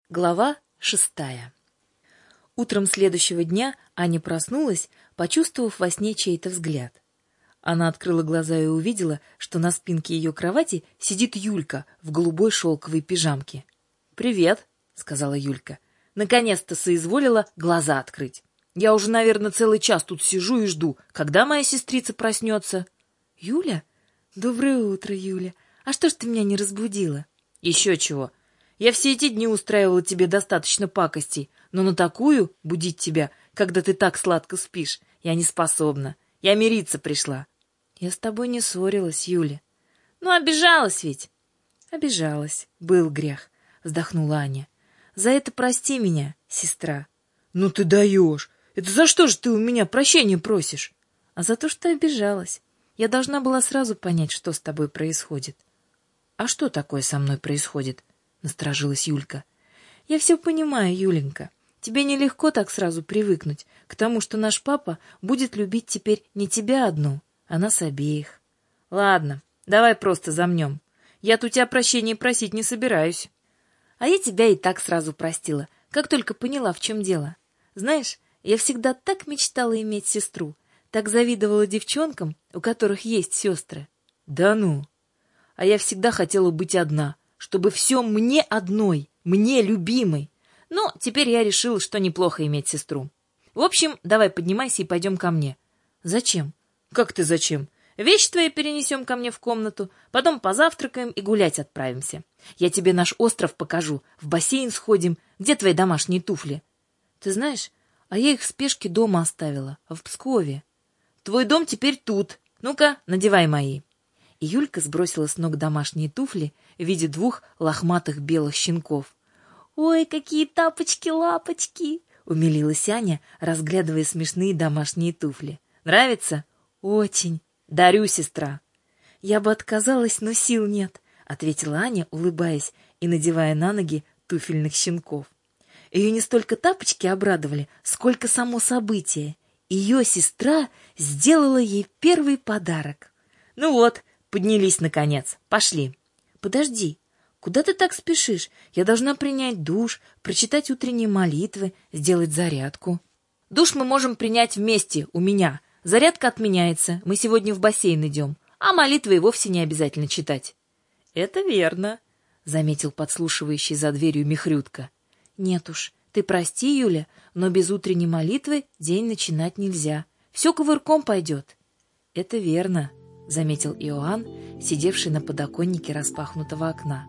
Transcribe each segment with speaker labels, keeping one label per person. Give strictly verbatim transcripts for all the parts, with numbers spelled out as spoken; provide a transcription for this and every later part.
Speaker 1: Глава шестая. Утром следующего дня Аня проснулась, почувствовав во сне чей-то взгляд. Она открыла глаза и увидела, что на спинке ее кровати сидит Юлька в голубой шелковой пижамке. «Привет», — сказала Юлька. «Наконец-то соизволила глаза открыть. Я уже, наверное, целый час тут сижу и жду, когда моя сестрица проснется». «Юля? Доброе утро, Юля. А что ж ты меня не разбудила?» «Еще чего. Я все эти дни устраивала тебе достаточно пакостей, но на такую будить тебя, когда ты так сладко спишь, я не способна. Я мириться пришла». «Я с тобой не ссорилась, Юля». «Ну, обижалась ведь». «Обижалась. Был грех», — вздохнула Аня. «За это прости меня, сестра». «Ну ты даешь! Это за что же ты у меня прощения просишь?» «А за то, что обижалась. Я должна была сразу понять, что с тобой происходит». «А что такое со мной происходит?» — насторожилась Юлька. «Я все понимаю, Юленька. Тебе нелегко так сразу привыкнуть к тому, что наш папа будет любить теперь не тебя одну, а нас обеих. Ладно, давай просто замнем. Я-то у тебя прощения просить не собираюсь». «А я тебя и так сразу простила, как только поняла, в чем дело. Знаешь, я всегда так мечтала иметь сестру, так завидовала девчонкам, у которых есть сестры». «Да ну! А я всегда хотела быть одна, чтобы все мне одной, мне любимой. Но теперь я решила, что неплохо иметь сестру. В общем, давай поднимайся и пойдем ко мне». «Зачем?» «Как ты зачем? Вещи твои перенесем ко мне в комнату, потом позавтракаем и гулять отправимся. Я тебе наш остров покажу, в бассейн сходим. Где твои домашние туфли?» «Ты знаешь, а я их в спешке дома оставила, в Пскове». «Твой дом теперь тут. Ну-ка, надевай мои». И Юлька сбросила с ног домашние туфли в виде двух лохматых белых щенков. «Ой, какие тапочки-лапочки!» — умилилась Аня, разглядывая смешные домашние туфли. «Нравится?» «Очень. Дарю, сестра». «Я бы отказалась, но сил нет», — ответила Аня, улыбаясь и надевая на ноги туфельных щенков. Ее не столько тапочки обрадовали, сколько само событие. Ее сестра сделала ей первый подарок. «Ну вот, поднялись, наконец. Пошли». «Подожди. Куда ты так спешишь? Я должна принять душ, прочитать утренние молитвы, сделать зарядку». «Душ мы можем принять вместе, у меня. Зарядка отменяется, мы сегодня в бассейн идем, а молитвы и вовсе не обязательно читать». «Это верно», — заметил подслушивающий за дверью Михрютка. «Нет уж, ты прости, Юля, но без утренней молитвы день начинать нельзя. Все кувырком пойдет». «Это верно», — заметил Иоанн, сидевший на подоконнике распахнутого окна.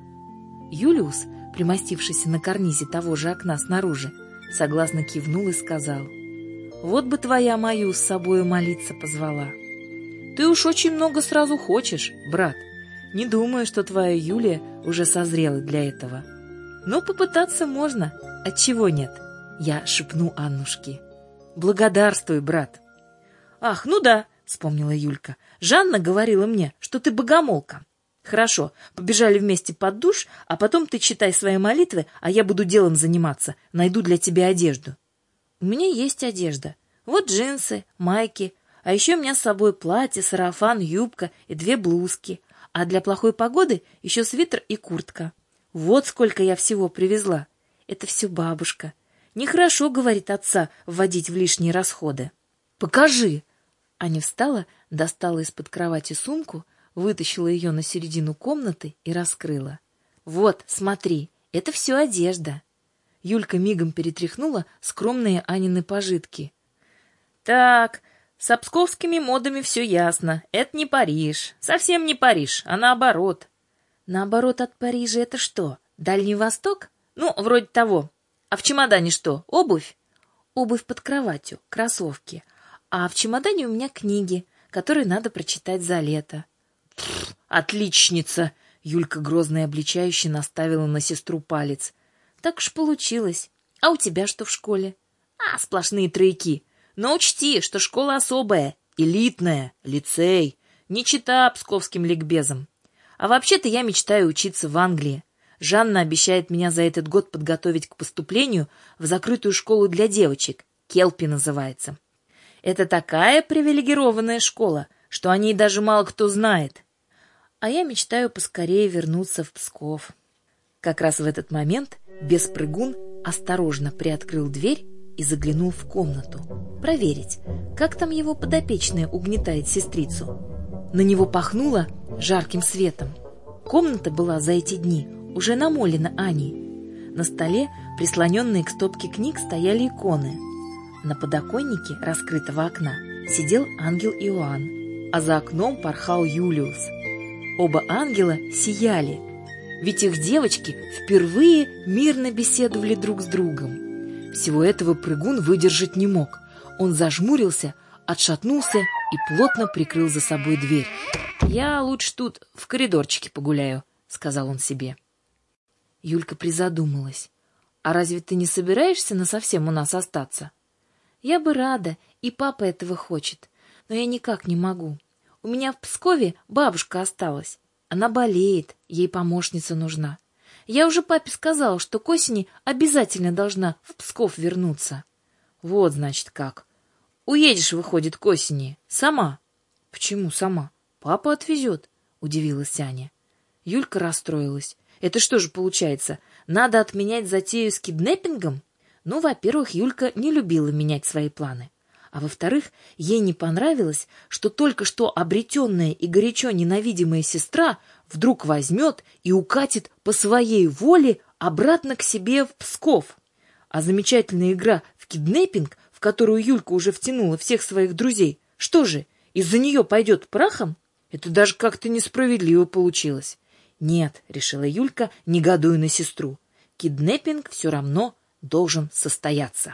Speaker 1: Юлиус, примостившийся на карнизе того же окна снаружи, согласно кивнул и сказал: «Вот бы твоя мою с собою молиться позвала». «Ты уж очень много сразу хочешь, брат. Не думаю, что твоя Юлия уже созрела для этого. Но попытаться можно, отчего нет?» Я шепну Аннушке. «Благодарствуй, брат». «Ах, ну да», — вспомнила Юлька. «Жанна говорила мне, что ты богомолка. Хорошо, побежали вместе под душ, а потом ты читай свои молитвы, а я буду делом заниматься, найду для тебя одежду». «У меня есть одежда. Вот джинсы, майки, а еще у меня с собой платье, сарафан, юбка и две блузки, а для плохой погоды еще свитер и куртка. Вот сколько я всего привезла. Это все бабушка. Нехорошо, говорит, отца вводить в лишние расходы». «Покажи!» Аня встала, достала из-под кровати сумку, вытащила ее на середину комнаты и раскрыла. «Вот, смотри, это все одежда». Юлька мигом перетряхнула скромные Анины пожитки. «Так, с псковскими модами все ясно. Это не Париж. Совсем не Париж, а наоборот». «Наоборот от Парижа это что, Дальний Восток?» «Ну, вроде того. А в чемодане что, обувь?» «Обувь под кроватью, кроссовки. А в чемодане у меня книги, которые надо прочитать за лето». «Пф, отличница!» — Юлька грозно и обличающе наставила на сестру палец. «Так уж получилось. А у тебя что в школе?» «А, сплошные тройки. Но учти, что школа особая, элитная, лицей, не чита псковским ликбезам. А вообще-то я мечтаю учиться в Англии. Жанна обещает меня за этот год подготовить к поступлению в закрытую школу для девочек, Келпи называется. Это такая привилегированная школа, что о ней даже мало кто знает. А я мечтаю поскорее вернуться в Псков». Как раз в этот момент Беспрыгун осторожно приоткрыл дверь и заглянул в комнату, проверить, как там его подопечная угнетает сестрицу. На него пахнуло жарким светом. Комната была за эти дни уже намолена Аней. На столе, прислоненные к стопке книг, стояли иконы. На подоконнике раскрытого окна сидел ангел Иоанн, а за окном порхал Юлиус. Оба ангела сияли, ведь их девочки впервые мирно беседовали друг с другом. Всего этого прыгун выдержать не мог. Он зажмурился, отшатнулся и плотно прикрыл за собой дверь. «Я лучше тут в коридорчике погуляю», — сказал он себе. Юлька призадумалась. «А разве ты не собираешься насовсем у нас остаться?» «Я бы рада, и папа этого хочет, но я никак не могу. У меня в Пскове бабушка осталась. Она болеет, ей помощница нужна. Я уже папе сказала, что к осени обязательно должна в Псков вернуться». «Вот, значит, как. Уедешь, выходит, к осени. Сама?» «Почему сама? Папа отвезет», — удивилась Аня. Юлька расстроилась. «Это что же получается, надо отменять затею с киднеппингом?» Ну, во-первых, Юлька не любила менять свои планы. А во-вторых, ей не понравилось, что только что обретенная и горячо ненавидимая сестра вдруг возьмет и укатит по своей воле обратно к себе в Псков. А замечательная игра в киднеппинг, в которую Юлька уже втянула всех своих друзей, что же, из-за нее пойдет прахом? Это даже как-то несправедливо получилось. «Нет», — решила Юлька, негодуя на сестру, — «киднеппинг все равно должен состояться».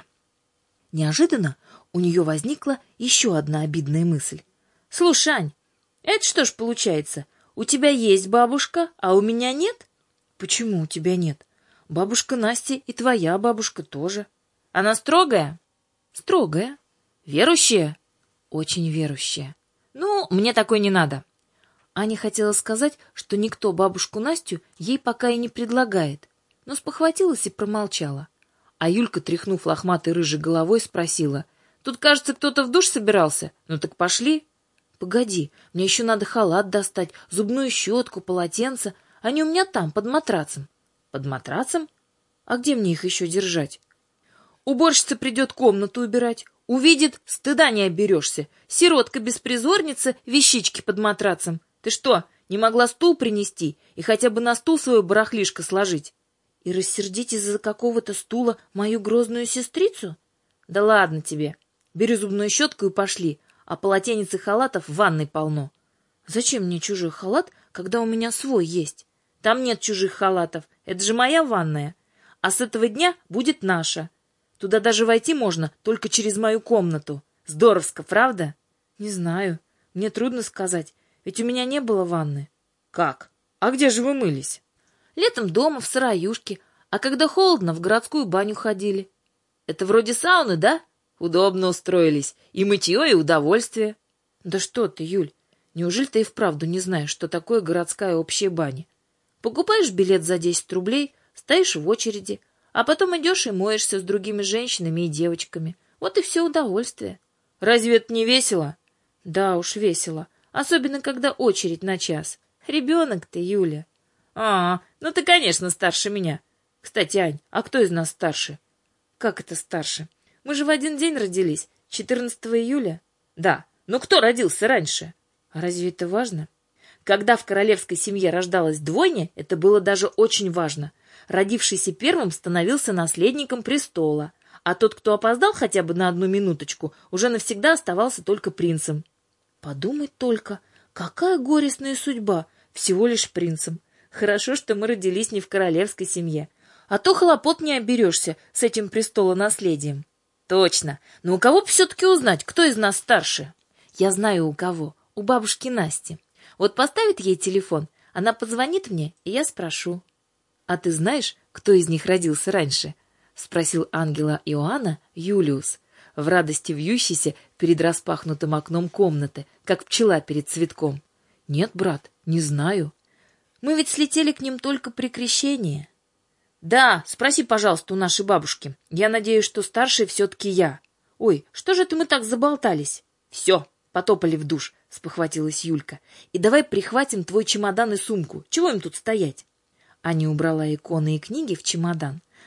Speaker 1: Неожиданно у нее возникла еще одна обидная мысль. «Слушай, Ань, это что ж получается? У тебя есть бабушка, а у меня нет?» «Почему у тебя нет? Бабушка Настя и твоя бабушка тоже». «Она строгая?» «Строгая». «Верующая?» «Очень верующая». «Ну, мне такой не надо». Аня хотела сказать, что никто бабушку Настю ей пока и не предлагает, но спохватилась и промолчала. А Юлька, тряхнув лохматой рыжей головой, спросила: «Тут, кажется, кто-то в душ собирался. Ну так пошли». «Погоди, мне еще надо халат достать, зубную щетку, полотенце. Они у меня там, под матрацем». «Под матрацем? А где мне их еще держать?» «Уборщица придет комнату убирать. Увидит, стыда не оберешься. Сиротка-беспризорница, вещички под матрацем. Ты что, не могла стул принести и хотя бы на стул свое барахлишко сложить?» «И рассердить из-за какого-то стула мою грозную сестрицу?» «Да ладно тебе. Бери зубную щетку и пошли, а полотенец и халатов в ванной полно». «Зачем мне чужой халат, когда у меня свой есть?» «Там нет чужих халатов, это же моя ванная. А с этого дня будет наша. Туда даже войти можно только через мою комнату. Здоровско, правда?» «Не знаю. Мне трудно сказать, ведь у меня не было ванны». «Как? А где же вы мылись?» «Летом дома, в сыроюшке, а когда холодно, в городскую баню ходили». «Это вроде сауны, да? Удобно устроились. И мытье, и удовольствие». «Да что ты, Юль, неужели ты и вправду не знаешь, что такое городская общая баня? Покупаешь билет за десять рублей, стоишь в очереди, а потом идешь и моешься с другими женщинами и девочками. Вот и все удовольствие». «Разве это не весело?» «Да уж, весело. Особенно, когда очередь на час. Ребенок ты, Юля». «А, ну ты, конечно, старше меня. Кстати, Ань, а кто из нас старше?» «Как это старше? Мы же в один день родились, четырнадцатого июля». «Да, но кто родился раньше?» «А разве это важно?» «Когда в королевской семье рождалась двойня, это было даже очень важно. Родившийся первым становился наследником престола, а тот, кто опоздал хотя бы на одну минуточку, уже навсегда оставался только принцем». «Подумать только, какая горестная судьба, всего лишь принцем. Хорошо, что мы родились не в королевской семье, а то хлопот не оберешься с этим престолонаследием». «Точно. Но у кого бы все-таки узнать, кто из нас старше?» «Я знаю, у кого. У бабушки Насти. Вот поставит ей телефон, она позвонит мне, и я спрошу». «А ты знаешь, кто из них родился раньше?» — спросил ангела Иоанна Юлиус, в радости вьющийся перед распахнутым окном комнаты, как пчела перед цветком. «Нет, брат, не знаю. Мы ведь слетели к ним только при крещении». «Да, спроси, пожалуйста, у нашей бабушки. Я надеюсь, что старший все-таки я». «Ой, что же это мы так заболтались?» «Все, потопали в душ», — спохватилась Юлька. «И давай прихватим твой чемодан и сумку. Чего им тут стоять?» Аня убрала иконы и книги в чемодан,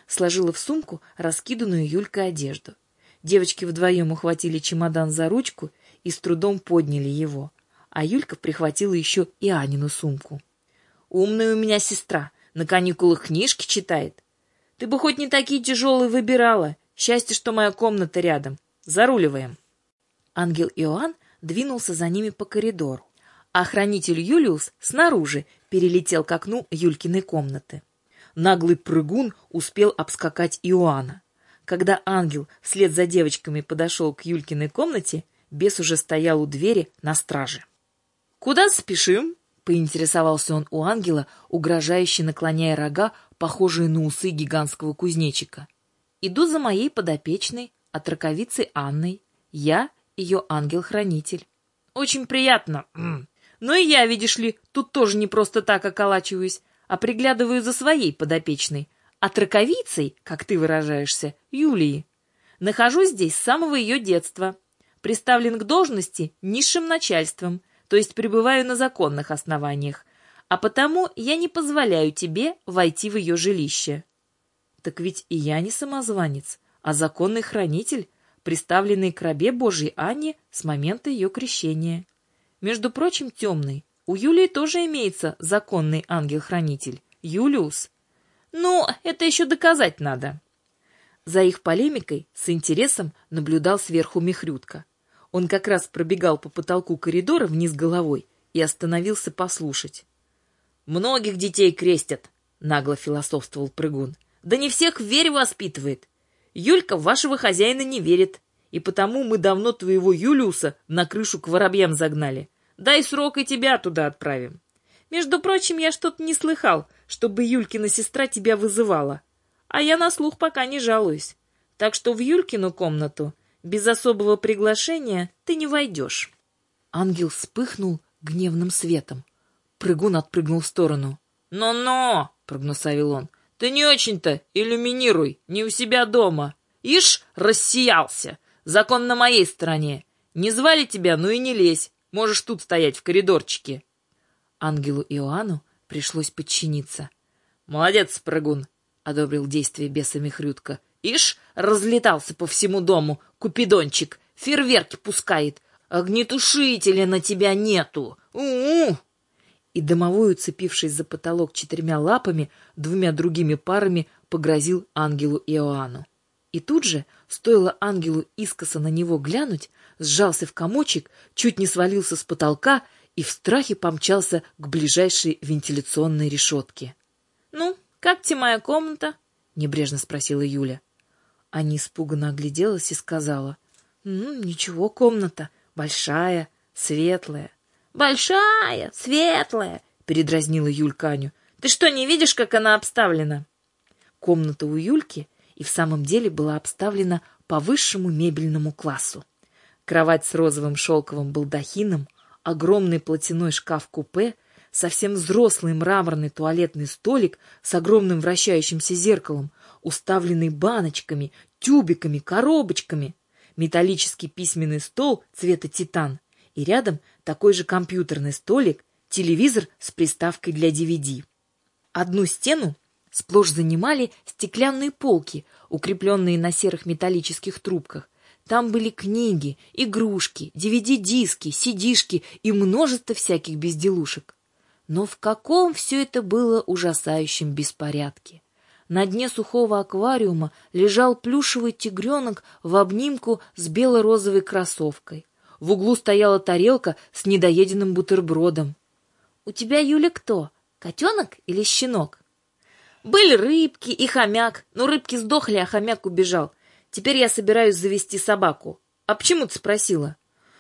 Speaker 1: сложила в сумку раскиданную Юлькой одежду. Девочки вдвоем ухватили чемодан за ручку и с трудом подняли его, а Юлька прихватила еще и Анину сумку. «Умная у меня сестра, на каникулах книжки читает. Ты бы хоть не такие тяжелые выбирала. Счастье, что моя комната рядом. Заруливаем». Ангел Иоанн двинулся за ними по коридору, а хранитель Юлиус снаружи перелетел к окну Юлькиной комнаты. Наглый прыгун успел обскакать Иоанна. Когда ангел вслед за девочками подошел к Юлькиной комнате, бес уже стоял у двери на страже. «Куда спешим?» — поинтересовался он у ангела, угрожающе наклоняя рога, похожие на усы гигантского кузнечика. «Иду за моей подопечной, отроковицей Анной. Я ее ангел-хранитель». «Очень приятно. Ну и я, видишь ли, тут тоже не просто так околачиваюсь, а приглядываю за своей подопечной, отроковицей, как ты выражаешься, Юлии. Нахожусь здесь с самого ее детства. Приставлен к должности низшим начальством, то есть пребываю на законных основаниях, а потому я не позволяю тебе войти в ее жилище». «Так ведь и я не самозванец, а законный хранитель, приставленный к рабе Божьей Анне с момента ее крещения. Между прочим, темный, у Юлии тоже имеется законный ангел-хранитель, Юлиус. Ну, это еще доказать надо». За их полемикой с интересом наблюдал сверху Михрютка. Он как раз пробегал по потолку коридора вниз головой и остановился послушать. «Многих детей крестят», — нагло философствовал прыгун. «Да не всех в вере воспитывает. Юлька в вашего хозяина не верит, и потому мы давно твоего Юлиуса на крышу к воробьям загнали. Дай срок, и тебя туда отправим. Между прочим, я что-то не слыхал, чтобы Юлькина сестра тебя вызывала. А я на слух пока не жалуюсь. Так что в Юлькину комнату без особого приглашения ты не войдешь». Ангел вспыхнул гневным светом. Прыгун отпрыгнул в сторону. «Но-но!» — прогнусавил он. «Ты не очень-то иллюминируй, не у себя дома. Ишь, рассиялся! Закон на моей стороне. Не звали тебя, ну и не лезь. Можешь тут стоять в коридорчике». Ангелу Иоанну пришлось подчиниться. «Молодец, прыгун!» — одобрил действие беса Михрютка. «Ишь, разлетался по всему дому, купидончик, фейерверки пускает. Огнетушителя на тебя нету! У-у!» И домовой, уцепившись за потолок четырьмя лапами, двумя другими парами погрозил ангелу Иоанну. И тут же, стоило ангелу искоса на него глянуть, сжался в комочек, чуть не свалился с потолка и в страхе помчался к ближайшей вентиляционной решетке. «Ну, как тебе моя комната?» — небрежно спросила Юля. Аня испуганно огляделась и сказала: «Ну, ничего, комната большая, светлая». «Большая, светлая», — передразнила Юлька Аню. «Ты что, не видишь, как она обставлена?» Комната у Юльки и в самом деле была обставлена по высшему мебельному классу. Кровать с розовым шелковым балдахином, огромный платяной шкаф-купе, совсем взрослый мраморный туалетный столик с огромным вращающимся зеркалом, уставленный баночками, тюбиками, коробочками, металлический письменный стол цвета титан и рядом такой же компьютерный столик, телевизор с приставкой для ди ви ди. Одну стену сплошь занимали стеклянные полки, укрепленные на серых металлических трубках. Там были книги, игрушки, ди ви ди-диски, си ди-шки и множество всяких безделушек. Но в каком все это было ужасающем беспорядке! На дне сухого аквариума лежал плюшевый тигренок в обнимку с бело-розовой кроссовкой. В углу стояла тарелка с недоеденным бутербродом. «У тебя, Юля, кто? Котенок или щенок?» «Были рыбки и хомяк, но рыбки сдохли, а хомяк убежал. Теперь я собираюсь завести собаку. А почему ты спросила?»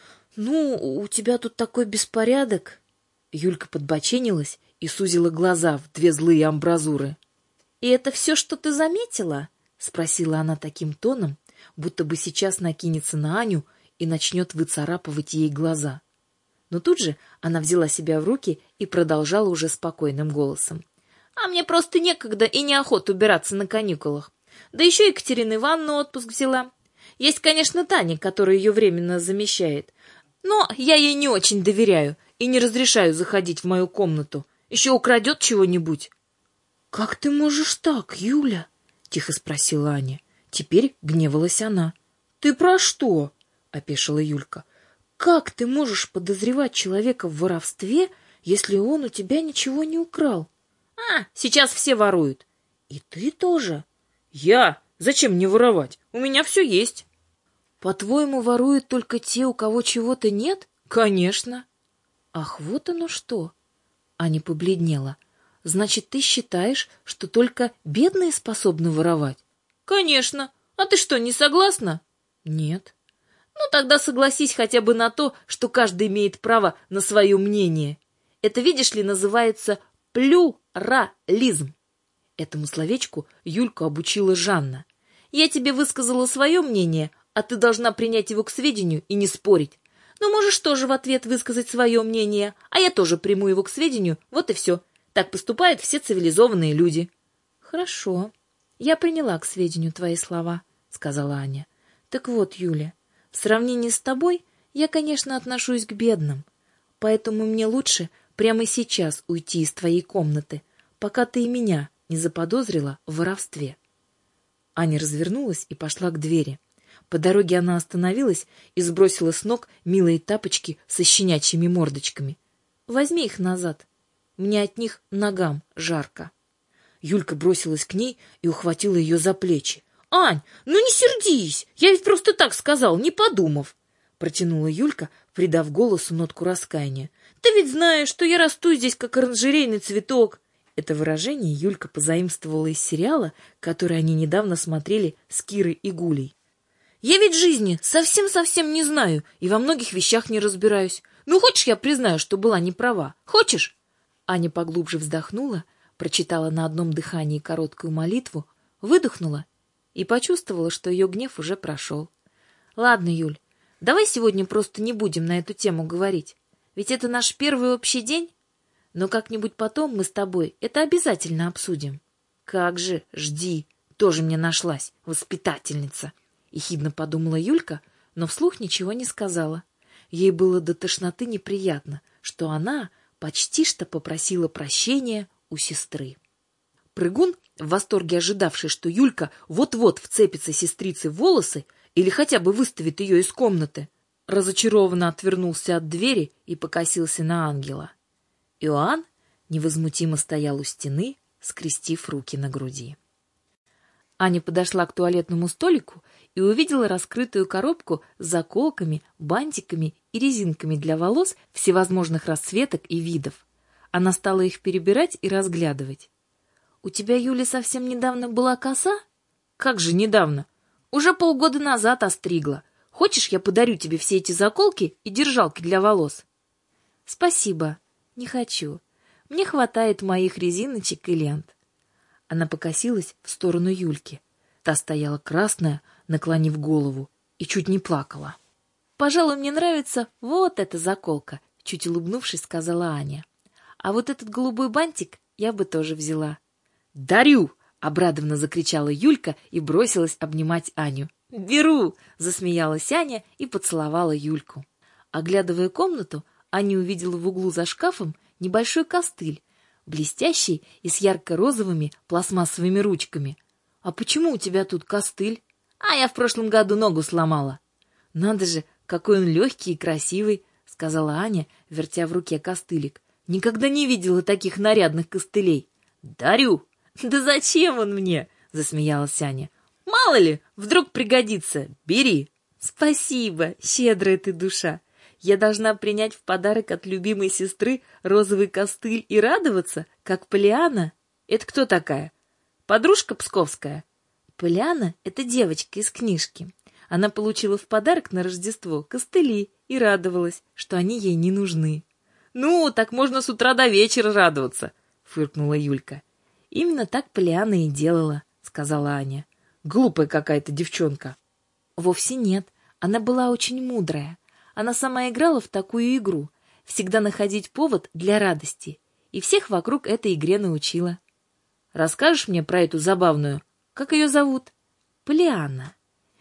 Speaker 1: «Ну, у тебя тут такой беспорядок». Юлька подбоченилась и сузила глаза в две злые амбразуры. «И это все, что ты заметила?» — спросила она таким тоном, будто бы сейчас накинется на Аню и начнет выцарапывать ей глаза. Но тут же она взяла себя в руки и продолжала уже спокойным голосом. «А мне просто некогда и неохота убираться на каникулах. Да еще Екатерина Ивановна отпуск взяла. Есть, конечно, Таня, которая ее временно замещает. Но я ей не очень доверяю и не разрешаю заходить в мою комнату. Еще украдет чего-нибудь». «Как ты можешь так, Юля?» — — тихо спросила Аня. Теперь гневалась она. «Ты про что?» — опешила Юлька. «Как ты можешь подозревать человека в воровстве, если он у тебя ничего не украл?» «А, сейчас все воруют». «И ты тоже?» «Я? Зачем мне воровать? У меня все есть». «По-твоему, воруют только те, у кого чего-то нет?» «Конечно». «Ах, вот оно что!» Аня побледнела. «Значит, ты считаешь, что только бедные способны воровать?» «Конечно. А ты что, не согласна?» «Нет». «Ну, тогда согласись хотя бы на то, что каждый имеет право на свое мнение. Это, видишь ли, называется плюрализм». Этому словечку Юльку обучила Жанна. «Я тебе высказала свое мнение, а ты должна принять его к сведению и не спорить. Но можешь тоже в ответ высказать свое мнение, а я тоже приму его к сведению, вот и все. Так поступают все цивилизованные люди». «Хорошо. Я приняла к сведению твои слова», — сказала Аня. «Так вот, Юля, в сравнении с тобой я, конечно, отношусь к бедным, поэтому мне лучше прямо сейчас уйти из твоей комнаты, пока ты и меня не заподозрила в воровстве». Аня развернулась и пошла к двери. По дороге она остановилась и сбросила с ног милые тапочки со щенячьими мордочками. «Возьми их назад. Мне от них ногам жарко». Юлька бросилась к ней и ухватила ее за плечи. «Ань, ну не сердись! Я ведь просто так сказал, не подумав!» Протянула Юлька, придав голосу нотку раскаяния. «Ты ведь знаешь, что я расту здесь, как оранжерейный цветок!» Это выражение Юлька позаимствовала из сериала, который они недавно смотрели с Кирой и Гулей. «Я ведь жизни совсем-совсем не знаю и во многих вещах не разбираюсь. Ну, хочешь, я признаю, что была не права? Хочешь?» Аня поглубже вздохнула, прочитала на одном дыхании короткую молитву, выдохнула и почувствовала, что ее гнев уже прошел. «Ладно, Юль, давай сегодня просто не будем на эту тему говорить. Ведь это наш первый общий день. Но как-нибудь потом мы с тобой это обязательно обсудим». «Как же, жди, тоже мне нашлась воспитательница», — ехидно подумала Юлька, но вслух ничего не сказала. Ей было до тошноты неприятно, что она почти что попросила прощения у сестры. Прыгун, в восторге ожидавший, что Юлька вот-вот вцепится сестрице в волосы или хотя бы выставит ее из комнаты, разочарованно отвернулся от двери и покосился на ангела. Иоанн невозмутимо стоял у стены, скрестив руки на груди. Аня подошла к туалетному столику и увидела раскрытую коробку с заколками, бантиками и резинками для волос всевозможных расцветок и видов. Она стала их перебирать и разглядывать. «У тебя, Юля, совсем недавно была коса?» «Как же недавно? Уже полгода назад остригла. Хочешь, я подарю тебе все эти заколки и держалки для волос?» «Спасибо, не хочу. Мне хватает моих резиночек и лент». Она покосилась в сторону Юльки. Та стояла красная, наклонив голову, и чуть не плакала. «Пожалуй, мне нравится вот эта заколка», — чуть улыбнувшись, сказала Аня. «А вот этот голубой бантик я бы тоже взяла». «Дарю!» — обрадованно закричала Юлька и бросилась обнимать Аню. «Беру!» — засмеялась Аня и поцеловала Юльку. Оглядывая комнату, Аня увидела в углу за шкафом небольшой костыль, блестящий и с ярко-розовыми пластмассовыми ручками. «А почему у тебя тут костыль?» «А я в прошлом году ногу сломала». «Надо же, какой он легкий и красивый», — сказала Аня, вертя в руке костылик. «Никогда не видела таких нарядных костылей». «Дарю!» «Да зачем он мне?» — засмеялась Аня. «Мало ли, вдруг пригодится. Бери». «Спасибо, щедрая ты душа. Я должна принять в подарок от любимой сестры розовый костыль и радоваться, как Полиана?» «Это кто такая? Подружка псковская?» «Полиана — это девочка из книжки. Она получила в подарок на Рождество костыли и радовалась, что они ей не нужны». «Ну, так можно с утра до вечера радоваться», — фыркнула Юлька. «Именно так Полиана и делала», — сказала Аня. «Глупая какая-то девчонка». «Вовсе нет. Она была очень мудрая. Она сама играла в такую игру, всегда находить повод для радости, и всех вокруг этой игре научила». «Расскажешь мне про эту забавную? Как ее зовут?» «Полианна.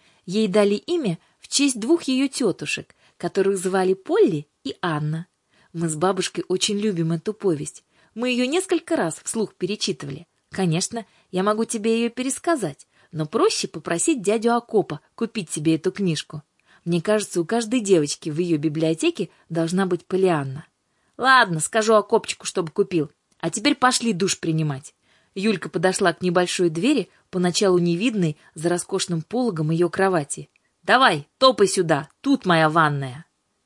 Speaker 1: Ей дали имя в честь двух ее тетушек, которых звали Полли и Анна. Мы с бабушкой очень любим эту повесть. Мы ее несколько раз вслух перечитывали. Конечно, Я могу тебе ее пересказать, но проще попросить дядю Акопа купить тебе эту книжку. Мне кажется, у каждой девочки в ее библиотеке должна быть Полианна. Ладно, скажу Акопчику, чтобы купил. А теперь пошли душ принимать. Юлька подошла к небольшой двери, поначалу невидной за роскошным пологом ее кровати. Давай, топай сюда, тут моя ванная.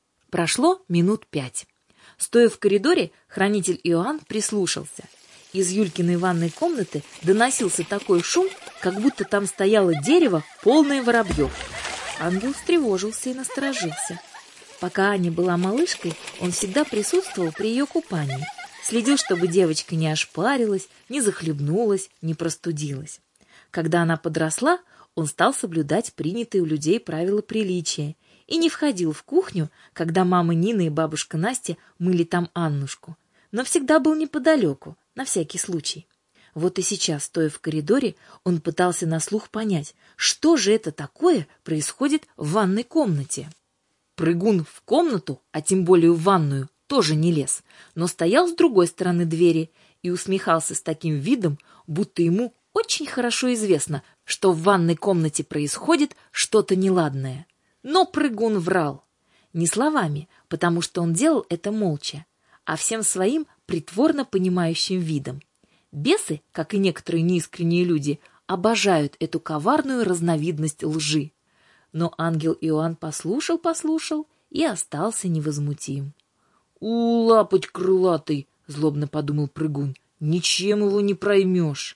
Speaker 1: Прошло минут пять. Стоя в коридоре, хранитель Иоанн прислушался. Из Юлькиной ванной комнаты доносился такой шум, как будто там стояло дерево, полное воробьев. Ангел встревожился и насторожился. Пока Аня была малышкой, он всегда присутствовал при ее купании. Следил, чтобы девочка не ошпарилась, не захлебнулась, не простудилась. Когда она подросла, он стал соблюдать принятые у людей правила приличия и не входил в кухню, когда мама Нина и бабушка Настя мыли там Аннушку, но всегда был неподалеку, на всякий случай. Вот и сейчас, стоя в коридоре, он пытался на слух понять, что же это такое происходит в ванной комнате. Прыгун в комнату, а тем более в ванную, тоже не лез, но стоял с другой стороны двери и усмехался с таким видом, будто ему очень хорошо известно, что в ванной комнате происходит что-то неладное. Но Прыгун врал. Не словами, потому что он делал это молча, а всем своим притворно понимающим видом. Бесы, как и некоторые неискренние люди, обожают эту коварную разновидность лжи. Но ангел Иоанн послушал-послушал и остался невозмутим. «У, лапоть крылатый!» — злобно подумал Прыгун. «Ничем его не проймешь!»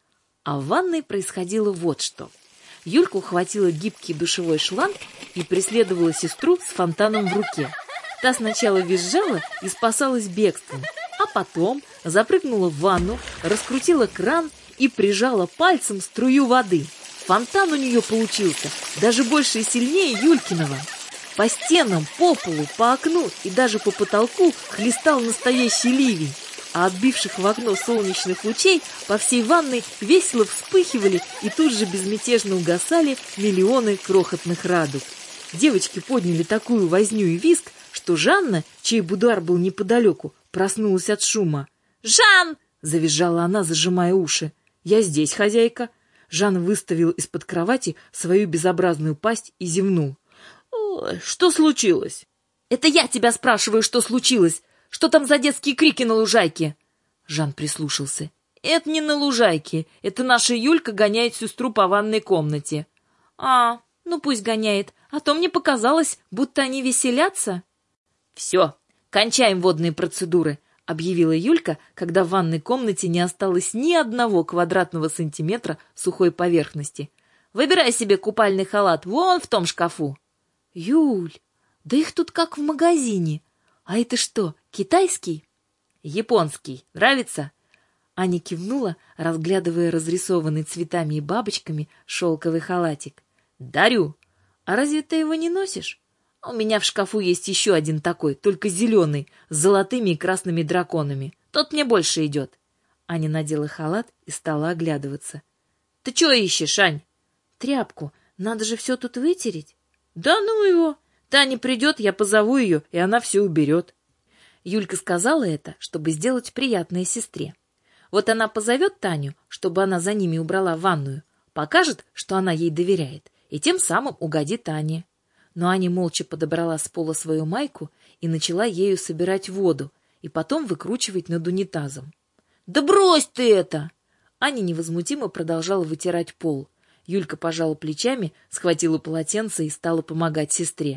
Speaker 1: А в ванной происходило вот что. Юлька ухватила гибкий душевой шланг и преследовала сестру с фонтаном в руке. Та сначала визжала и спасалась бегством, а потом запрыгнула в ванну, раскрутила кран и прижала пальцем струю воды. Фонтан у нее получился даже больше и сильнее Юлькиного. По стенам, по полу, по окну и даже по потолку хлестал настоящий ливень, а отбивших в окно солнечных лучей по всей ванной весело вспыхивали и тут же безмятежно угасали миллионы крохотных радуг. Девочки подняли такую возню и визг, что Жанна, чей будуар был неподалеку, проснулась от шума. «Жан!» — завизжала она, зажимая уши. «Я здесь, хозяйка!» Жан выставил из-под кровати свою безобразную пасть и зевнул. «Ой, что случилось?» «Это я тебя спрашиваю, что случилось! Что там за детские крики на лужайке?» Жан прислушался. «Это не на лужайке, это наша Юлька гоняет сестру по ванной комнате». «А, ну пусть гоняет, а то мне показалось, будто они веселятся». «Все, кончаем водные процедуры», — объявила Юлька, когда в ванной комнате не осталось ни одного квадратного сантиметра сухой поверхности. «Выбирай себе купальный халат вон в том шкафу». «Юль, да их тут как в магазине. А это что, китайский?» «Японский. Нравится?» Аня кивнула, разглядывая разрисованный цветами и бабочками шелковый халатик. «Дарю. А разве ты его не носишь? У меня в шкафу есть еще один такой, только зеленый, с золотыми и красными драконами. Тот мне больше идет». Аня надела халат и стала оглядываться. «Ты чего ищешь, Ань?» «Тряпку. Надо же все тут вытереть». «Да ну его! Таня придет, я позову ее, и она все уберет». Юлька сказала это, чтобы сделать приятное сестре. Вот она позовет Таню, чтобы она за ними убрала ванную, покажет, что она ей доверяет, и тем самым угодит Ане. Но Аня молча подобрала с пола свою майку и начала ею собирать воду, и потом выкручивать над унитазом. «Да брось ты это!» Аня невозмутимо продолжала вытирать пол. Юлька пожала плечами, схватила полотенце и стала помогать сестре.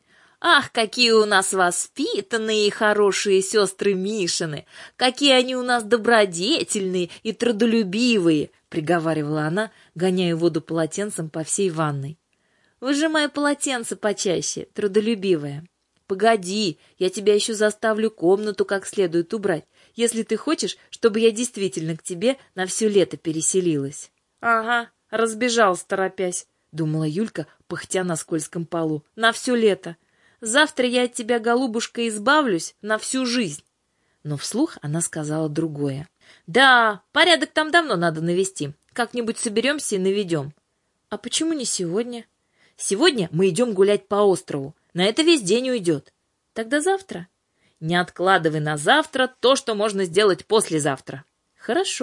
Speaker 1: «Ах, какие у нас воспитанные и хорошие сестры Мишины! Какие они у нас добродетельные и трудолюбивые!» — приговаривала она, гоняя воду полотенцем по всей ванной. «Выжимай полотенце почаще, трудолюбивая. Погоди, я тебя еще заставлю комнату как следует убрать, если ты хочешь, чтобы я действительно к тебе на все лето переселилась». «Ага, разбежалась, торопясь», — думала Юлька, пыхтя на скользком полу. «На все лето. Завтра я от тебя, голубушка, избавлюсь на всю жизнь». Но вслух она сказала другое. «Да, порядок там давно надо навести. Как-нибудь соберемся и наведем». «А почему не сегодня?» «Сегодня мы идем гулять по острову. На это весь день уйдет». «Тогда завтра?» «Не откладывай на завтра то, что можно сделать послезавтра». «Хорошо.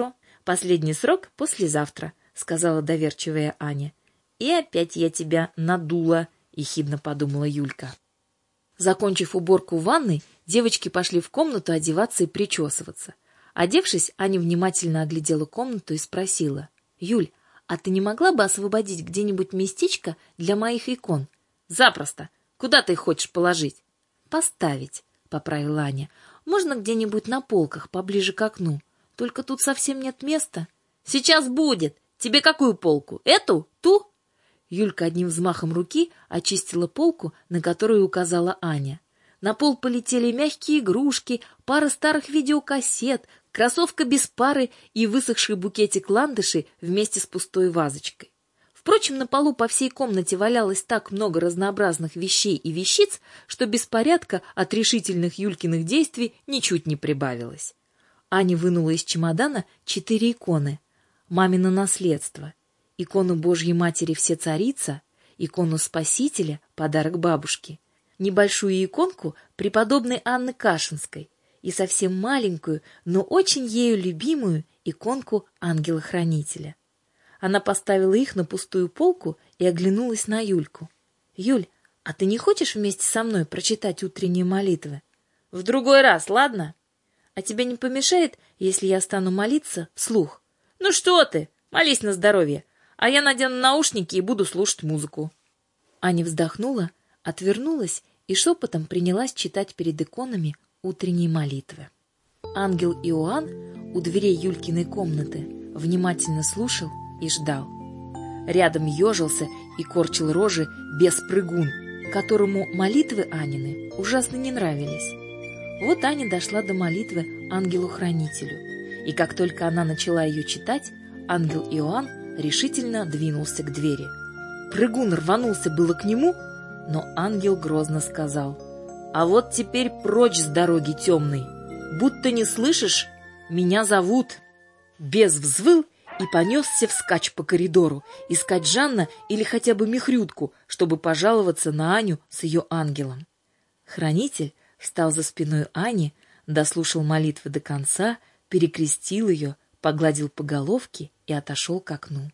Speaker 1: Последний срок послезавтра, сказала доверчивая Аня. И опять я тебя надула, ехидно подумала Юлька. Закончив уборку в ванной, девочки пошли в комнату одеваться и причесываться. Одевшись, Аня внимательно оглядела комнату и спросила: «Юль, а ты не могла бы освободить где-нибудь местечко для моих икон?» «Запросто. Куда ты их хочешь положить?» «Поставить», — поправила Аня. «Можно где-нибудь на полках, поближе к окну. Только тут совсем нет места». «Сейчас будет. Тебе какую полку? Эту? Ту?» Юлька одним взмахом руки очистила полку, на которую указала Аня. На пол полетели мягкие игрушки, пара старых видеокассет, кроссовка без пары и высохший букетик ландышей вместе с пустой вазочкой. Впрочем, на полу по всей комнате валялось так много разнообразных вещей и вещиц, что беспорядка от решительных Юлькиных действий ничуть не прибавилось. Аня вынула из чемодана четыре иконы. Мамино наследство, икону Божьей Матери Всецарица, икону Спасителя, подарок бабушке, небольшую иконку преподобной Анны Кашинской и совсем маленькую, но очень ею любимую иконку ангела-хранителя. Она поставила их на пустую полку и оглянулась на Юльку. «Юль, а ты не хочешь вместе со мной прочитать утренние молитвы?» «В другой раз, ладно? А тебе не помешает, если я стану молиться вслух?» «Ну что ты, молись на здоровье, а я надену наушники и буду слушать музыку». Аня вздохнула, отвернулась и шепотом принялась читать перед иконами утренние молитвы. Ангел Иоанн у дверей Юлькиной комнаты внимательно слушал и ждал. Рядом ежился и корчил рожи бес-прыгун, которому молитвы Анины ужасно не нравились. Вот Аня дошла до молитвы ангелу-хранителю. И как только она начала ее читать, ангел Иоанн решительно двинулся к двери. Прыгун рванулся было к нему, но ангел грозно сказал: «А вот теперь прочь с дороги темной! Будто не слышишь? Меня зовут!» Бес взвыл и понесся вскачь по коридору, искать Жанна или хотя бы Михрютку, чтобы пожаловаться на Аню с ее ангелом. Хранитель встал за спиной Ани, дослушал молитвы до конца, перекрестил ее, погладил по головке и отошел к окну.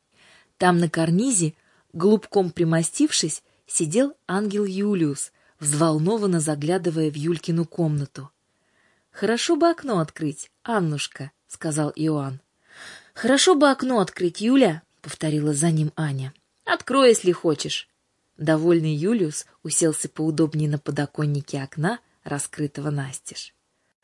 Speaker 1: Там на карнизе, голубком примостившись, сидел ангел Юлиус, взволнованно заглядывая в Юлькину комнату. «Хорошо бы окно открыть, Аннушка», — сказал Иоанн. «Хорошо бы окно открыть, Юля», — повторила за ним Аня. «Открой, если хочешь». Довольный Юлиус уселся поудобнее на подоконнике окна, раскрытого настежь.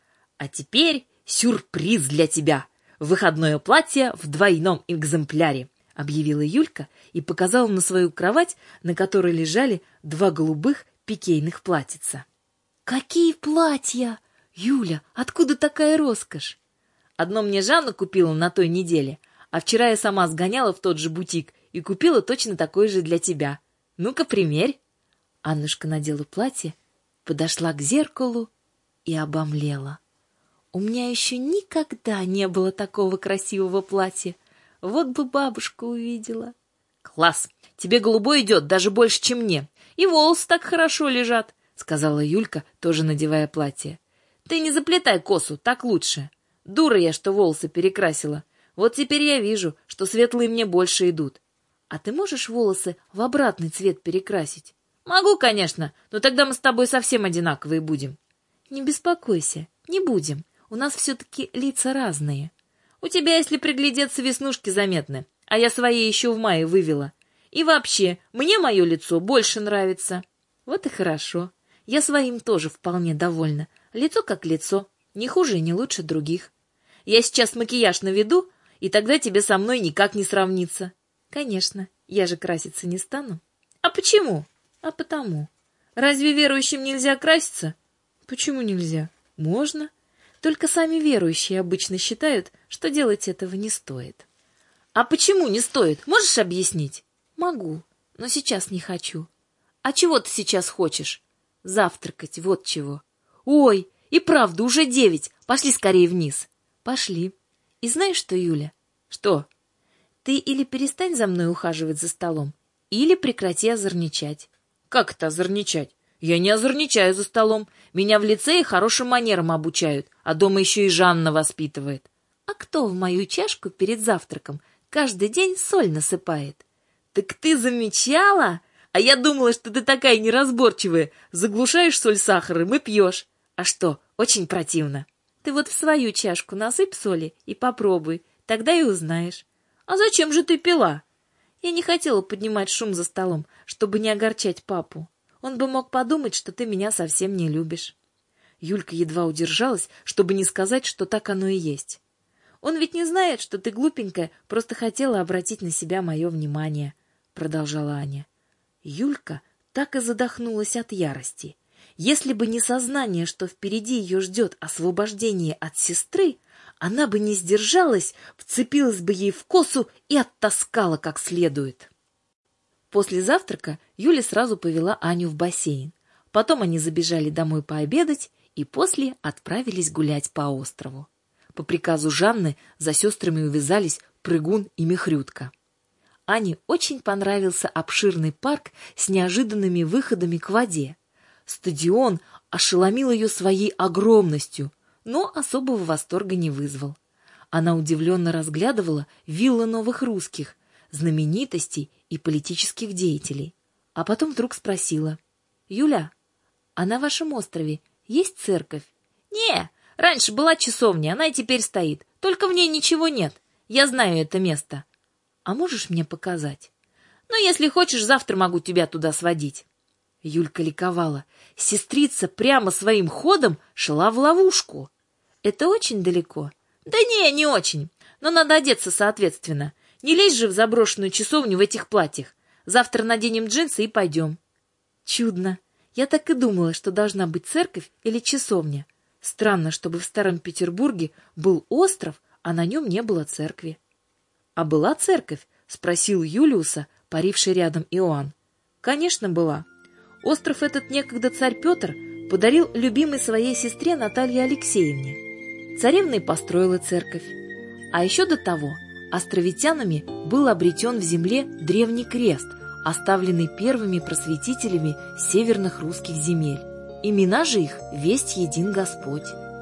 Speaker 1: «А теперь сюрприз для тебя! Выходное платье в двойном экземпляре!» — объявила Юлька и показала на свою кровать, на которой лежали два голубых пикейных платьица. «Какие платья! Юля, откуда такая роскошь?» «Одно мне Жанна купила на той неделе, а вчера я сама сгоняла в тот же бутик и купила точно такое же для тебя. Ну-ка, примерь!» Аннушка надела платье, подошла к зеркалу и обомлела. «У меня еще никогда не было такого красивого платья. Вот бы бабушка увидела». «Класс! Тебе голубой идет даже больше, чем мне. И волосы так хорошо лежат», — сказала Юлька, тоже надевая платье. «Ты не заплетай косу, так лучше. Дура я, что волосы перекрасила. Вот теперь я вижу, что светлые мне больше идут. А ты можешь волосы в обратный цвет перекрасить?» «Могу, конечно, но тогда мы с тобой совсем одинаковые будем». «Не беспокойся, не будем. У нас все-таки лица разные. У тебя, если приглядеться, веснушки заметны, а я свои еще в мае вывела. И вообще, мне мое лицо больше нравится». «Вот и хорошо. Я своим тоже вполне довольна. Лицо как лицо, не хуже и не лучше других. Я сейчас макияж наведу, и тогда тебе со мной никак не сравнится». «Конечно, я же краситься не стану». «А почему?» «А потому. Разве верующим нельзя краситься?» «Почему нельзя? Можно. Только сами верующие обычно считают, что делать этого не стоит». «А почему не стоит? Можешь объяснить?» «Могу, но сейчас не хочу». «А чего ты сейчас хочешь?» «Завтракать, вот чего». «Ой, и правда, уже девять. Пошли скорее вниз». «Пошли. И знаешь что, Юля?» «Что?» «Ты или перестань за мной ухаживать за столом, или прекрати озорничать». «Как это озорничать? Я не озорничаю за столом. Меня в лицее хорошим манерам обучают, а дома еще и Жанна воспитывает». А кто в мою чашку перед завтраком каждый день соль насыпает? Так ты замечала? А я думала, что ты такая неразборчивая. Заглушаешь соль сахаром и пьешь. А что, очень противно. Ты вот в свою чашку насыпь соли и попробуй, тогда и узнаешь. А зачем же ты пила? Я не хотела поднимать шум за столом, чтобы не огорчать папу. Он бы мог подумать, что ты меня совсем не любишь. Юлька едва удержалась, чтобы не сказать, что так оно и есть. Он ведь не знает, что ты глупенькая, просто хотела обратить на себя мое внимание, продолжала Аня. Юлька так и задохнулась от ярости. Если бы не сознание, что впереди ее ждет освобождение от сестры, она бы не сдержалась, вцепилась бы ей в косу и оттаскала как следует. После завтрака Юля сразу повела Аню в бассейн. Потом они забежали домой пообедать и после отправились гулять по острову. По приказу Жанны за сестрами увязались Прыгун и Михрютка. Ане очень понравился обширный парк с неожиданными выходами к воде. Стадион ошеломил ее своей огромностью, но особого восторга не вызвал. Она удивленно разглядывала виллы новых русских, знаменитостей и политических деятелей. А потом вдруг спросила: «Юля, а на вашем острове есть церковь?» «Не, раньше была часовня, она и теперь стоит. Только в ней ничего нет. Я знаю это место. А можешь мне показать? Ну, если хочешь, завтра могу тебя туда сводить». Юлька ликовала. Сестрица прямо своим ходом шла в ловушку. «Это очень далеко?» «Да не, не очень. Но надо одеться соответственно. Не лезь же в заброшенную часовню в этих платьях. Завтра наденем джинсы и пойдем». «Чудно. Я так и думала, что должна быть церковь или часовня. Странно, чтобы в Старом Петербурге был остров, а на нем не было церкви». «А была церковь?» — спросил Юлиуса, паривший рядом Иоанн. «Конечно, была. Остров этот некогда царь Петр подарил любимой своей сестре Наталье Алексеевне. Царевна и построила церковь. А еще до того островитянами был обретен в земле древний крест, оставленный первыми просветителями северных русских земель. Имена же их весть един Господь».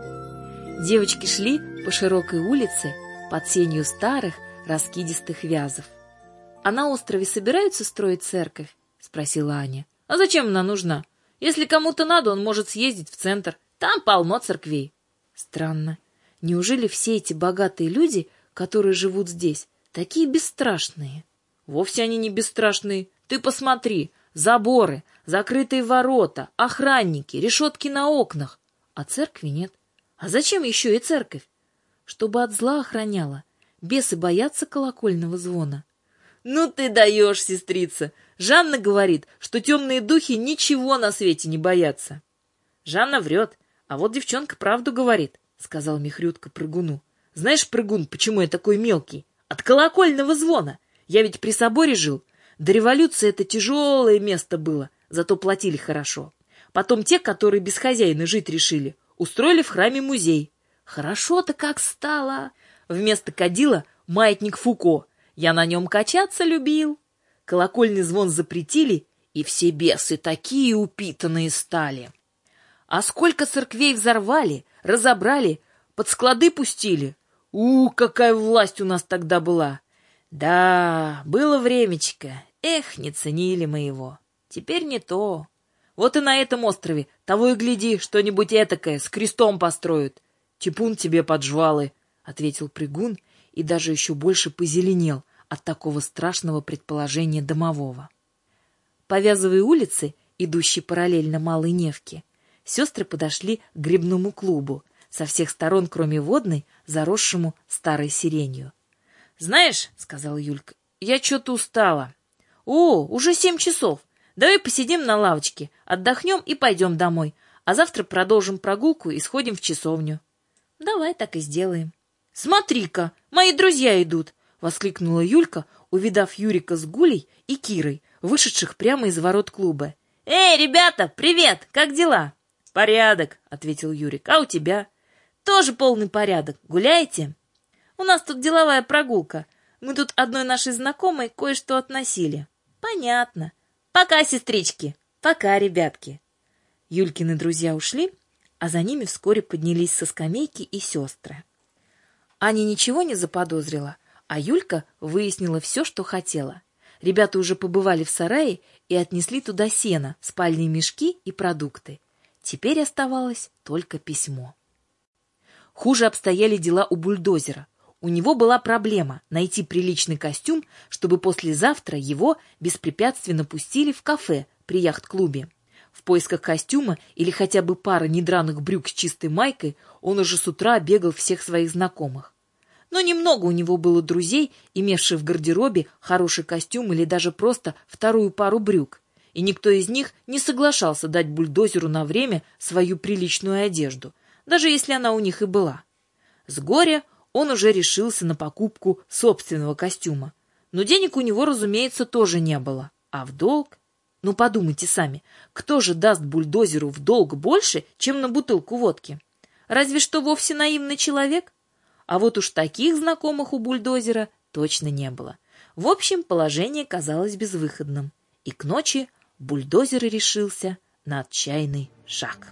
Speaker 1: Девочки шли по широкой улице под сенью старых раскидистых вязов. «А на острове собираются строить церковь?» — спросила Аня. «А зачем она нужна? Если кому-то надо, он может съездить в центр. Там полно церквей». Странно. Неужели все эти богатые люди, которые живут здесь, такие бесстрашные? Вовсе они не бесстрашные. Ты посмотри. Заборы, закрытые ворота, охранники, решетки на окнах. А церкви нет. А зачем еще и церковь? Чтобы от зла охраняла. Бесы боятся колокольного звона. «Ну ты даешь, сестрица! Жанна говорит, что темные духи ничего на свете не боятся». «Жанна врет, а вот девчонка правду говорит», — сказал Михрютка Прыгуну. «Знаешь, Прыгун, почему я такой мелкий? От колокольного звона. Я ведь при соборе жил. До революции это тяжелое место было, зато платили хорошо. Потом те, которые без хозяина жить решили, устроили в храме музей. Хорошо-то как стало! Вместо кадила маятник Фуко. Я на нем качаться любил. Колокольный звон запретили, и все бесы такие упитанные стали. А сколько церквей взорвали, разобрали, под склады пустили. У, какая власть у нас тогда была! Да, было времечко. Эх, не ценили мы его. Теперь не то. Вот и на этом острове, того и гляди, что-нибудь этакое с крестом построят. Типун тебе под жвалы, — ответил Прыгун и даже еще больше позеленел от такого страшного предположения домового. По Вязовой улице, идущей параллельно Малой Невке, сестры подошли к грибному клубу, со всех сторон, кроме водной, заросшему старой сиренью. «Знаешь, — сказала Юлька, — я что-то устала. О, уже семь часов. Давай посидим на лавочке, отдохнем и пойдем домой, а завтра продолжим прогулку и сходим в часовню». «Давай так и сделаем». «Смотри-ка, мои друзья идут!» — воскликнула Юлька, увидав Юрика с Гулей и Кирой, вышедших прямо из ворот клуба. «Эй, ребята, привет! Как дела?» «Порядок», — ответил Юрик. «А у тебя?» «Тоже полный порядок. Гуляете?» «У нас тут деловая прогулка. Мы тут одной нашей знакомой кое-что относили». «Понятно. Пока, сестрички. Пока, ребятки». Юлькины друзья ушли, а за ними вскоре поднялись со скамейки и сестры. Аня ничего не заподозрила, а Юлька выяснила все, что хотела. Ребята уже побывали в сарае и отнесли туда сено, спальные мешки и продукты. Теперь оставалось только письмо. Хуже обстояли дела у бульдозера. У него была проблема найти приличный костюм, чтобы послезавтра его беспрепятственно пустили в кафе при яхт-клубе. В поисках костюма или хотя бы пары недраных брюк с чистой майкой он уже с утра бегал всех своих знакомых. Но немного у него было друзей, имевших в гардеробе хороший костюм или даже просто вторую пару брюк, и никто из них не соглашался дать бульдозеру на время свою приличную одежду, даже если она у них и была. С горя он уже решился на покупку собственного костюма, но денег у него, разумеется, тоже не было, а в долг... Ну подумайте сами, кто же даст бульдозеру в долг больше, чем на бутылку водки? Разве что вовсе наивный человек? А вот уж таких знакомых у бульдозера точно не было. В общем, положение казалось безвыходным, и к ночи бульдозер решился на отчаянный шаг.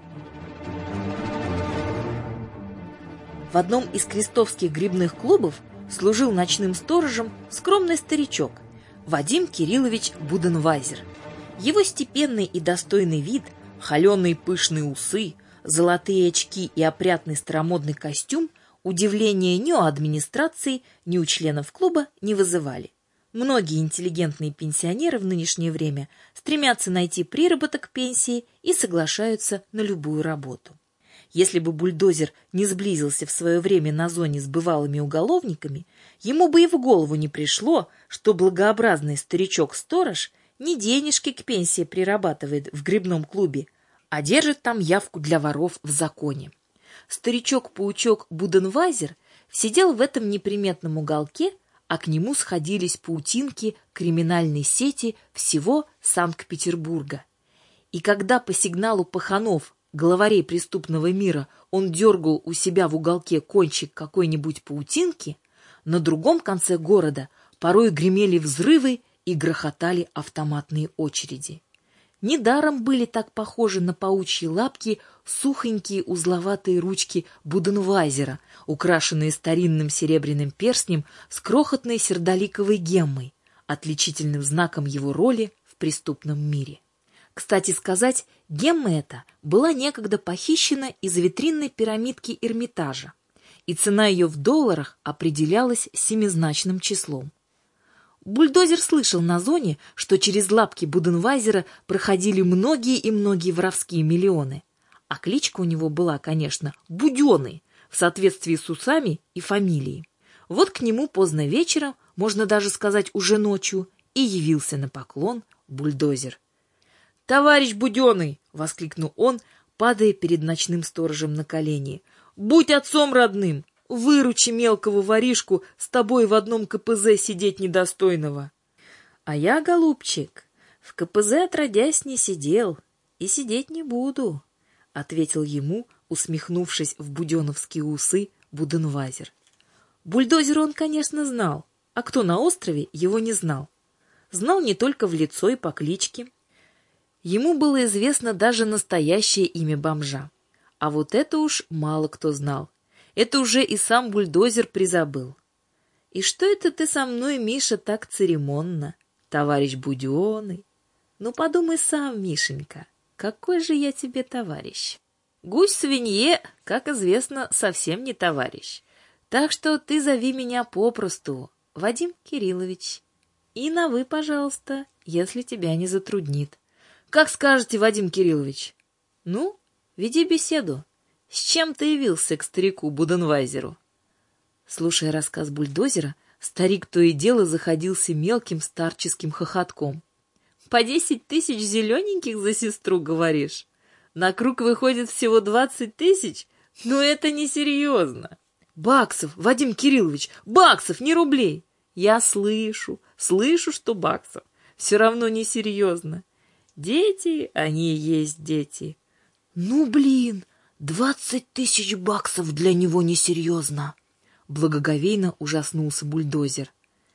Speaker 1: В одном из крестовских грибных клубов служил ночным сторожем скромный старичок Вадим Кириллович Буденвайзер. Его степенный и достойный вид, холеные пышные усы, золотые очки и опрятный старомодный костюм удивления ни у администрации, ни у членов клуба не вызывали. Многие интеллигентные пенсионеры в нынешнее время стремятся найти приработок к пенсии и соглашаются на любую работу. Если бы бульдозер не сблизился в свое время на зоне с бывалыми уголовниками, ему бы и в голову не пришло, что благообразный старичок-сторож не денежки к пенсии прирабатывает в грибном клубе, а держит там явку для воров в законе. Старичок-паучок Буденвайзер сидел в этом неприметном уголке, а к нему сходились паутинки криминальной сети всего Санкт-Петербурга. И когда по сигналу паханов, главарей преступного мира, он дергал у себя в уголке кончик какой-нибудь паутинки, на другом конце города порой гремели взрывы и грохотали автоматные очереди. Недаром были так похожи на паучьи лапки сухонькие узловатые ручки Буденвайзера, украшенные старинным серебряным перстнем с крохотной сердоликовой геммой, отличительным знаком его роли в преступном мире. Кстати сказать, гемма эта была некогда похищена из витринной пирамидки Эрмитажа, и цена ее в долларах определялась семизначным числом. Бульдозер слышал на зоне, что через лапки Буденвайзера проходили многие и многие воровские миллионы, а кличка у него была, конечно, Будённый, в соответствии с усами и фамилией. Вот к нему поздно вечером, можно даже сказать уже ночью, и явился на поклон бульдозер. «Товарищ Будённый!» — воскликнул он, падая перед ночным сторожем на колени. «Будь отцом родным! Выручи мелкого воришку, с тобой в одном ка пэ зэ сидеть недостойного!» «А я, голубчик, в ка пэ зэ отродясь не сидел и сидеть не буду», — ответил ему, усмехнувшись в буденовские усы, Буденвайзер. Бульдозера он, конечно, знал, а кто на острове, его не знал. Знал не только в лицо и по кличке. Ему было известно даже настоящее имя бомжа. А вот это уж мало кто знал. Это уже и сам бульдозер призабыл. «И что это ты со мной, Миша, так церемонно, товарищ Будённый? Ну, подумай сам, Мишенька, какой же я тебе товарищ? Гусь свинье, как известно, совсем не товарищ. Так что ты зови меня попросту Вадим Кириллович. И на «вы», пожалуйста, если тебя не затруднит». «Как скажете, Вадим Кириллович». «Ну, веди беседу. С чем ты явился к старику Буденвайзеру?» Слушая рассказ бульдозера, старик то и дело заходился мелким старческим хохотком. «По десять тысяч зелененьких за сестру, говоришь? На круг выходит всего двадцать тысяч? Ну это несерьезно!» «Баксов, Вадим Кириллович, баксов, не рублей!» «Я слышу, слышу, что баксов. Все равно несерьезно. Дети, они и есть дети». «Ну, блин, двадцать тысяч баксов для него несерьезно!» Благоговейно ужаснулся бульдозер.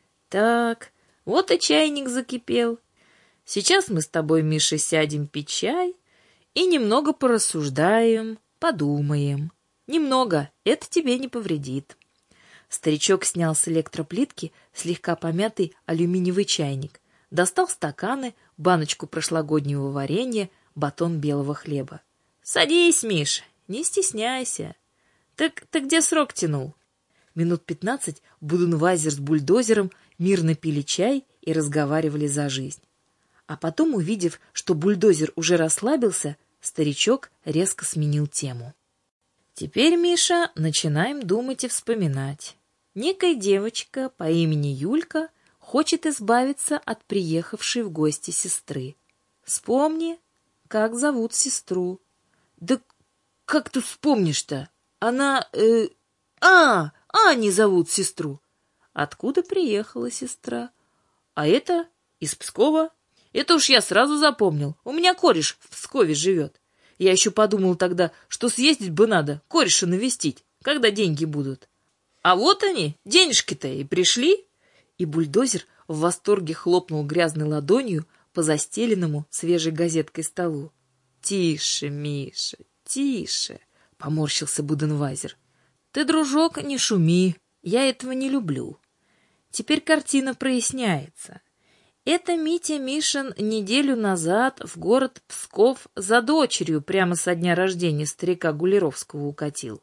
Speaker 1: «Так, вот и чайник закипел. Сейчас мы с тобой, Миша, сядем пить чай и немного порассуждаем, подумаем. Немного, это тебе не повредит. Старичок снял с электроплитки слегка помятый алюминиевый чайник, достал стаканы, баночку прошлогоднего варенья, батон белого хлеба. «Садись, Миш, не стесняйся. Так ты где срок тянул?» Минут пятнадцать Буденвайзер с бульдозером мирно пили чай и разговаривали за жизнь. А потом, увидев, что бульдозер уже расслабился, старичок резко сменил тему. «Теперь, Миша, начинаем думать и вспоминать. Некая девочка по имени Юлька хочет избавиться от приехавшей в гости сестры. Вспомни, как зовут сестру». «Да как ты вспомнишь-то? Она... Э, а, Ани зовут сестру». «Откуда приехала сестра?» «А это из Пскова. Это уж я сразу запомнил. У меня кореш в Пскове живет. Я еще подумал тогда, что съездить бы надо, кореша навестить, когда деньги будут. А вот они, денежки-то, и пришли». И бульдозер в восторге хлопнул грязной ладонью по застеленному свежей газеткой столу. «Тише, Миша, тише», — поморщился Буденвайзер. «Ты, дружок, не шуми, я этого не люблю. Теперь картина проясняется. Это Митя Мишин неделю назад в город Псков за дочерью прямо со дня рождения старика Гулеровского укатил.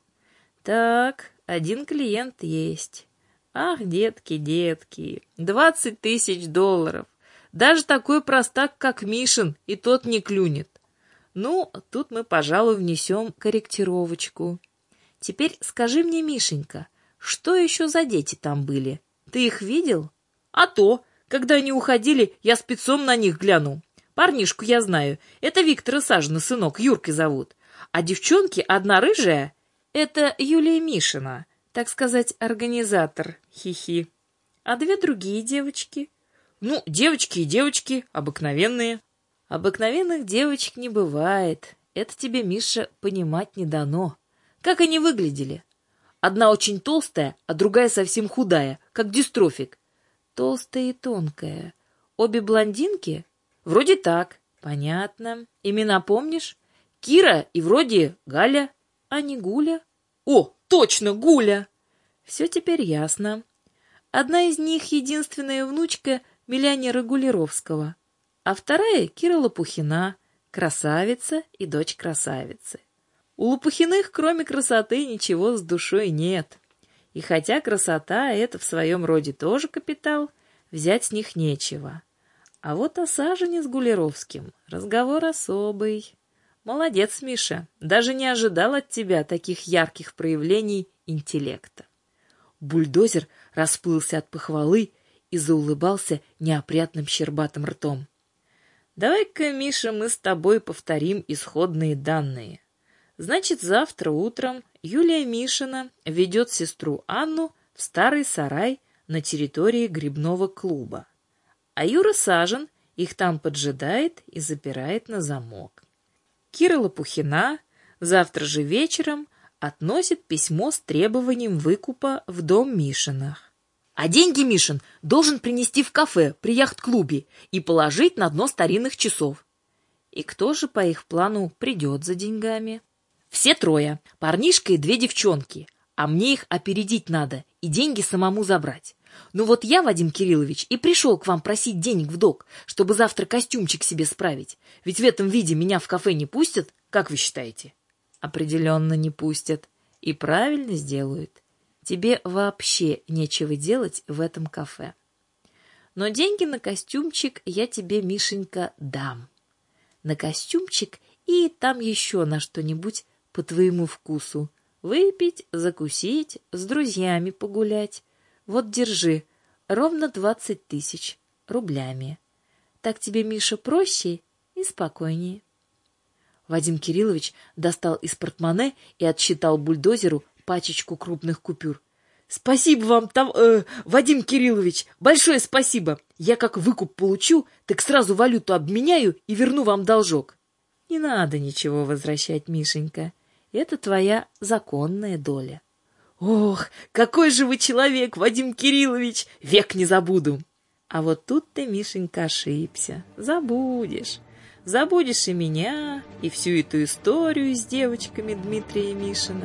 Speaker 1: Так, один клиент есть. Ах, детки, детки, двадцать тысяч долларов. Даже такой простак, как Мишин, и тот не клюнет. Ну, тут мы, пожалуй, внесем корректировочку. Теперь скажи мне, Мишенька, что еще за дети там были? Ты их видел?» «А то, когда они уходили, я спецом на них глянул. Парнишку я знаю, это Виктора Сажина сынок, Юркой зовут. А девчонки, одна рыжая, это Юлия Мишина, так сказать, организатор, хихи. А две другие девочки? Ну, девочки и девочки, обыкновенные». «Обыкновенных девочек не бывает. Это тебе, Миша, понимать не дано. Как они выглядели?» «Одна очень толстая, а другая совсем худая, как дистрофик». «Толстая и тонкая. Обе блондинки?» «Вроде так». «Понятно. Имена помнишь?» «Кира и вроде Галя». «А не Гуля?» «О, точно, Гуля!» «Все теперь ясно. Одна из них единственная внучка миллионера Гулеровского, а вторая — Кира Лопухина, красавица и дочь красавицы. У Лопухиных, кроме красоты, ничего с душой нет. И хотя красота — это в своем роде тоже капитал, взять с них нечего. А вот о Сажине с Гулеровским разговор особый. Молодец, Миша, даже не ожидал от тебя таких ярких проявлений интеллекта». Бульдозер расплылся от похвалы и заулыбался неопрятным щербатым ртом. «Давай-ка, Миша, мы с тобой повторим исходные данные. Значит, завтра утром Юлия Мишина ведет сестру Анну в старый сарай на территории грибного клуба. А Юра Сажин их там поджидает и запирает на замок. Кира Лопухина завтра же вечером относит письмо с требованием выкупа в дом Мишиных. А деньги Мишин должен принести в кафе при яхт-клубе и положить на дно старинных часов. И кто же по их плану придет за деньгами? Все трое, парнишка и две девчонки, а мне их опередить надо и деньги самому забрать. Ну вот я, Вадим Кириллович, и пришел к вам просить денег в долг, чтобы завтра костюмчик себе справить. Ведь в этом виде меня в кафе не пустят, как вы считаете? Определенно не пустят. И правильно сделают. Тебе вообще нечего делать в этом кафе. Но деньги на костюмчик я тебе, Мишенька, дам. На костюмчик и там еще на что-нибудь по твоему вкусу. Выпить, закусить, с друзьями погулять. Вот держи, ровно двадцать тысяч рублями. Так тебе, Миша, проще и спокойнее». Вадим Кириллович достал из портмоне и отсчитал бульдозеру пачечку крупных купюр. «Спасибо вам, там, э, Вадим Кириллович, большое спасибо. Я как выкуп получу, так сразу валюту обменяю и верну вам должок». «Не надо ничего возвращать, Мишенька. Это твоя законная доля». «Ох, какой же вы человек, Вадим Кириллович! Век не забуду!» «А вот тут ты, Мишенька, ошибся. Забудешь. Забудешь и меня, и всю эту историю с девочками Дмитрия Мишина.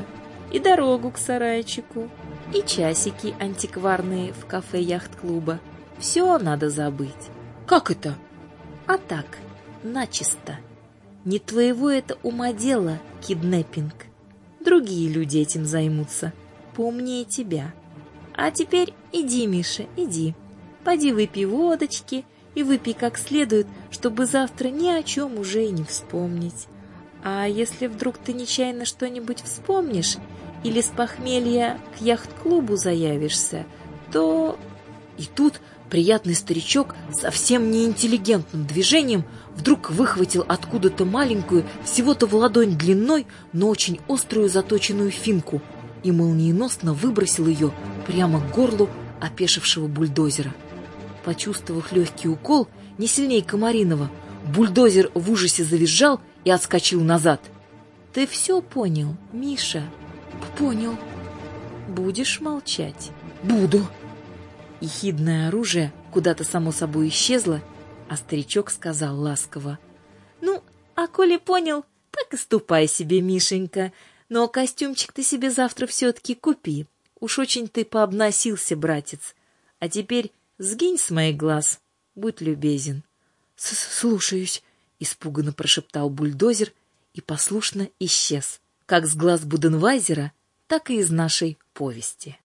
Speaker 1: и дорогу к сарайчику, и часики антикварные в кафе яхт-клуба. Все надо забыть.
Speaker 2: Как это?
Speaker 1: А так, начисто. Не твоего это ума дело, киднеппинг. Другие люди этим займутся, поумнее тебя. А теперь иди, Миша, иди. Пойди выпей водочки и выпей как следует, чтобы завтра ни о чем уже и не вспомнить. А если вдруг ты нечаянно что-нибудь вспомнишь или с похмелья к яхт-клубу заявишься, то...
Speaker 2: И тут приятный старичок совсем неинтеллигентным движением вдруг выхватил откуда-то маленькую, всего-то в ладонь длиной, но очень острую заточенную финку и молниеносно выбросил ее прямо к горлу опешившего бульдозера. Почувствовав легкий укол, не сильнее Комаринова, бульдозер в ужасе завизжал и отскочил назад.
Speaker 1: Ты все понял, Миша?
Speaker 2: Понял.
Speaker 1: Будешь молчать?
Speaker 2: Буду.
Speaker 1: Ехидное оружие куда-то само собой исчезло, а старичок сказал ласково: ну, а коли понял, так и ступай себе, Мишенька, но костюмчик ты себе завтра все-таки купи. Уж очень ты пообносился, братец. А теперь сгинь с моих глаз, будь любезен.
Speaker 2: Слушаюсь,
Speaker 1: испуганно прошептал бульдозер и послушно исчез, как с глаз Буденвайзера, так и из нашей повести.